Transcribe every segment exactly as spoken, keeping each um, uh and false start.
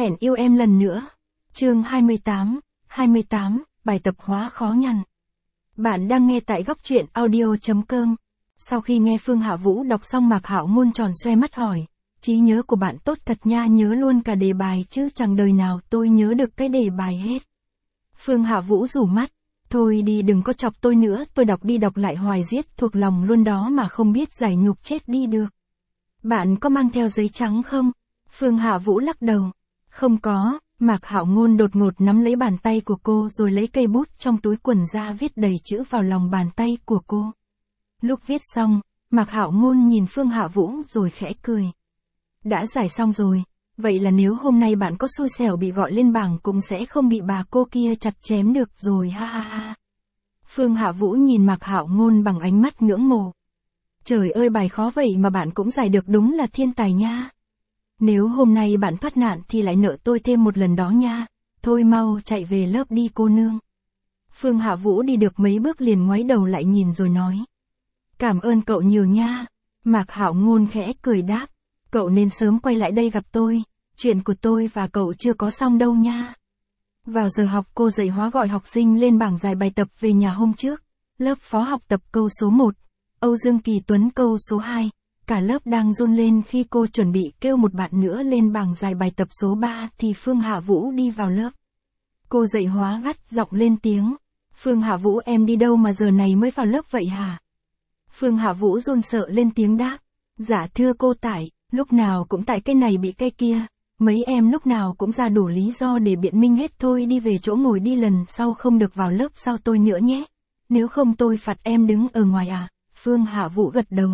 Hẹn yêu em lần nữa. Chương hai mươi tám, hai mươi tám, bài tập hóa khó nhằn. Bạn đang nghe tại góc truyện audio chấm com. Sau khi nghe Phương Hạ Vũ đọc xong Mạc Hạo Ngôn tròn xoe mắt hỏi, trí nhớ của bạn tốt thật nha, nhớ luôn cả đề bài chứ chẳng đời nào tôi nhớ được cái đề bài hết. Phương Hạ Vũ rủ mắt, thôi đi đừng có chọc tôi nữa, tôi đọc đi đọc lại hoài giết thuộc lòng luôn đó mà không biết giải nhục chết đi được. Bạn có mang theo giấy trắng không? Phương Hạ Vũ lắc đầu. Không có. Mạc Hạo Ngôn đột ngột nắm lấy bàn tay của cô rồi lấy cây bút trong túi quần ra viết đầy chữ vào lòng bàn tay của cô. Lúc viết xong, Mạc Hạo Ngôn nhìn Phương Hạ Vũ rồi khẽ cười. Đã giải xong rồi, vậy là nếu hôm nay bạn có xui xẻo bị gọi lên bảng cũng sẽ không bị bà cô kia chặt chém được rồi ha ha ha. Phương Hạ Vũ nhìn Mạc Hạo Ngôn bằng ánh mắt ngưỡng mộ. Trời ơi, bài khó vậy mà bạn cũng giải được, đúng là thiên tài nha. Nếu hôm nay bạn thoát nạn thì lại nợ tôi thêm một lần đó nha. Thôi mau chạy về lớp đi cô nương. Phương Hạ Vũ đi được mấy bước liền ngoái đầu lại nhìn rồi nói. Cảm ơn cậu nhiều nha. Mạc Hạo Ngôn khẽ cười đáp. Cậu nên sớm quay lại đây gặp tôi. Chuyện của tôi và cậu chưa có xong đâu nha. Vào giờ học, cô dạy hóa gọi học sinh lên bảng giải bài tập về nhà hôm trước. Lớp phó học tập câu số một. Âu Dương Kỳ Tuấn câu số hai. Cả lớp đang run lên khi cô chuẩn bị kêu một bạn nữa lên bảng giải bài tập số ba thì Phương Hạ Vũ đi vào lớp. Cô dạy hóa gắt giọng lên tiếng. Phương Hạ Vũ, em đi đâu mà giờ này mới vào lớp vậy hả? Phương Hạ Vũ run sợ lên tiếng đáp. Dạ thưa cô, tại, lúc nào cũng tại cái này bị cái kia. Mấy em lúc nào cũng ra đủ lý do để biện minh hết, thôi đi về chỗ ngồi đi, lần sau không được vào lớp sau tôi nữa nhé. Nếu không tôi phạt em đứng ở ngoài à? Phương Hạ Vũ gật đầu.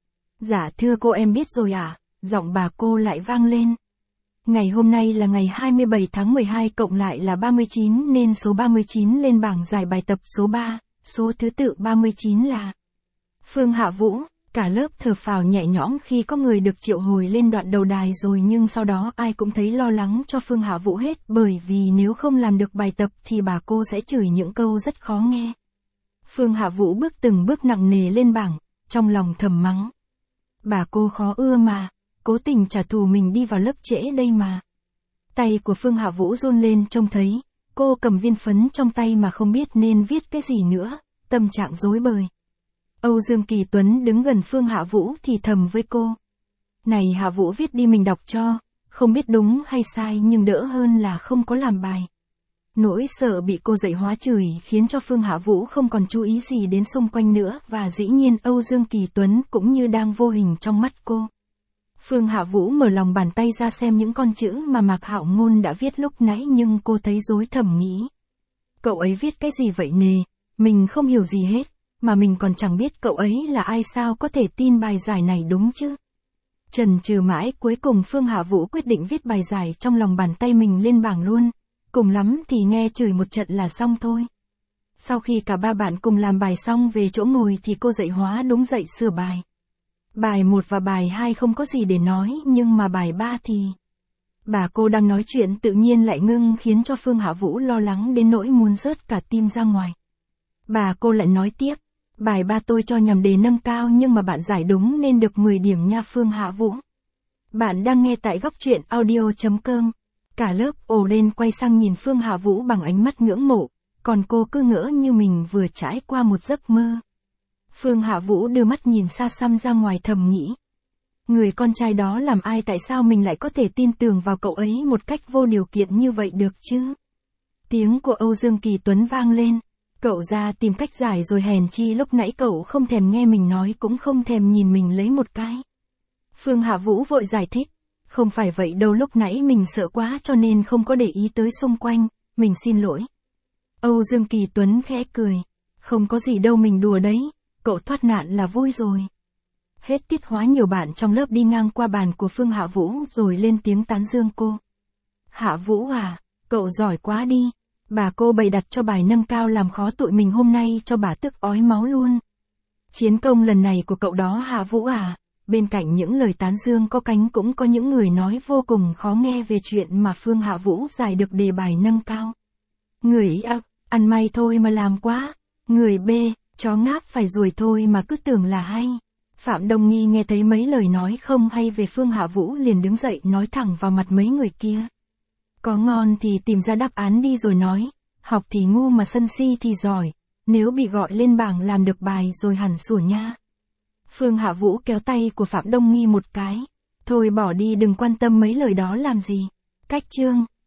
Dạ thưa cô, em biết rồi ạ. À? Giọng bà cô lại vang lên. Ngày hôm nay là ngày hai mươi bảy tháng mười hai cộng lại là ba mươi chín nên số ba mươi chín lên bảng giải bài tập số ba, số thứ tự ba mươi chín là Phương Hạ Vũ. Cả lớp thở phào nhẹ nhõm khi có người được triệu hồi lên đoạn đầu đài rồi, nhưng sau đó ai cũng thấy lo lắng cho Phương Hạ Vũ hết, bởi vì nếu không làm được bài tập thì bà cô sẽ chửi những câu rất khó nghe. Phương Hạ Vũ bước từng bước nặng nề lên bảng, trong lòng thầm mắng. Bà cô khó ưa mà, cố tình trả thù mình đi vào lớp trễ đây mà. Tay của Phương Hạ Vũ run lên trông thấy, cô cầm viên phấn trong tay mà không biết nên viết cái gì nữa, tâm trạng rối bời. Âu Dương Kỳ Tuấn đứng gần Phương Hạ Vũ thì thầm với cô. Này Hạ Vũ, viết đi mình đọc cho, không biết đúng hay sai nhưng đỡ hơn là không có làm bài. Nỗi sợ bị cô dạy hóa chửi khiến cho Phương Hạ Vũ không còn chú ý gì đến xung quanh nữa, và dĩ nhiên Âu Dương Kỳ Tuấn cũng như đang vô hình trong mắt cô. Phương Hạ Vũ mở lòng bàn tay ra xem những con chữ mà Mạc Hạo Ngôn đã viết lúc nãy, nhưng cô thấy rối, thầm nghĩ. Cậu ấy viết cái gì vậy nè, mình không hiểu gì hết, mà mình còn chẳng biết cậu ấy là ai, sao có thể tin bài giải này đúng chứ. Chần chừ mãi cuối cùng Phương Hạ Vũ quyết định viết bài giải trong lòng bàn tay mình lên bảng luôn. Cùng lắm thì nghe chửi một trận là xong thôi. Sau khi cả ba bạn cùng làm bài xong về chỗ ngồi thì cô dạy hóa đúng dậy sửa bài. Bài một và bài hai không có gì để nói, nhưng mà bài ba thì... Bà cô đang nói chuyện tự nhiên lại ngưng, khiến cho Phương Hạ Vũ lo lắng đến nỗi muốn rớt cả tim ra ngoài. Bà cô lại nói tiếp. Bài ba tôi cho nhầm đề nâng cao nhưng mà bạn giải đúng nên được mười điểm nha Phương Hạ Vũ. Bạn đang nghe tại góc truyện audio chấm com. Cả lớp ồ lên quay sang nhìn Phương Hạ Vũ bằng ánh mắt ngưỡng mộ, còn cô cứ ngỡ như mình vừa trải qua một giấc mơ. Phương Hạ Vũ đưa mắt nhìn xa xăm ra ngoài thầm nghĩ. Người con trai đó làm ai, tại sao mình lại có thể tin tưởng vào cậu ấy một cách vô điều kiện như vậy được chứ? Tiếng của Âu Dương Kỳ Tuấn vang lên. Cậu ra tìm cách giải rồi, hèn chi lúc nãy cậu không thèm nghe mình nói cũng không thèm nhìn mình lấy một cái. Phương Hạ Vũ vội giải thích. Không phải vậy đâu, lúc nãy mình sợ quá cho nên không có để ý tới xung quanh, mình xin lỗi. Âu Dương Kỳ Tuấn khẽ cười. Không có gì đâu, mình đùa đấy, cậu thoát nạn là vui rồi. Hết tiết hóa nhiều bạn trong lớp đi ngang qua bàn của Phương Hạ Vũ rồi lên tiếng tán dương cô. Hạ Vũ à, cậu giỏi quá đi. Bà cô bày đặt cho bài nâng cao làm khó tụi mình hôm nay cho bà tức ói máu luôn. Chiến công lần này của cậu đó Hạ Vũ à. Bên cạnh những lời tán dương có cánh cũng có những người nói vô cùng khó nghe về chuyện mà Phương Hạ Vũ giải được đề bài nâng cao. Người A, ăn may thôi mà làm quá. Người B, chó ngáp phải ruồi thôi mà cứ tưởng là hay. Phạm Đông Nghi nghe thấy mấy lời nói không hay về Phương Hạ Vũ liền đứng dậy nói thẳng vào mặt mấy người kia. Có ngon thì tìm ra đáp án đi rồi nói, học thì ngu mà sân si thì giỏi, nếu bị gọi lên bảng làm được bài rồi hẳn sủa nha. Phương Hạ Vũ kéo tay của Phạm Đông Nghi một cái. Thôi bỏ đi, đừng quan tâm mấy lời đó làm gì. Cách chương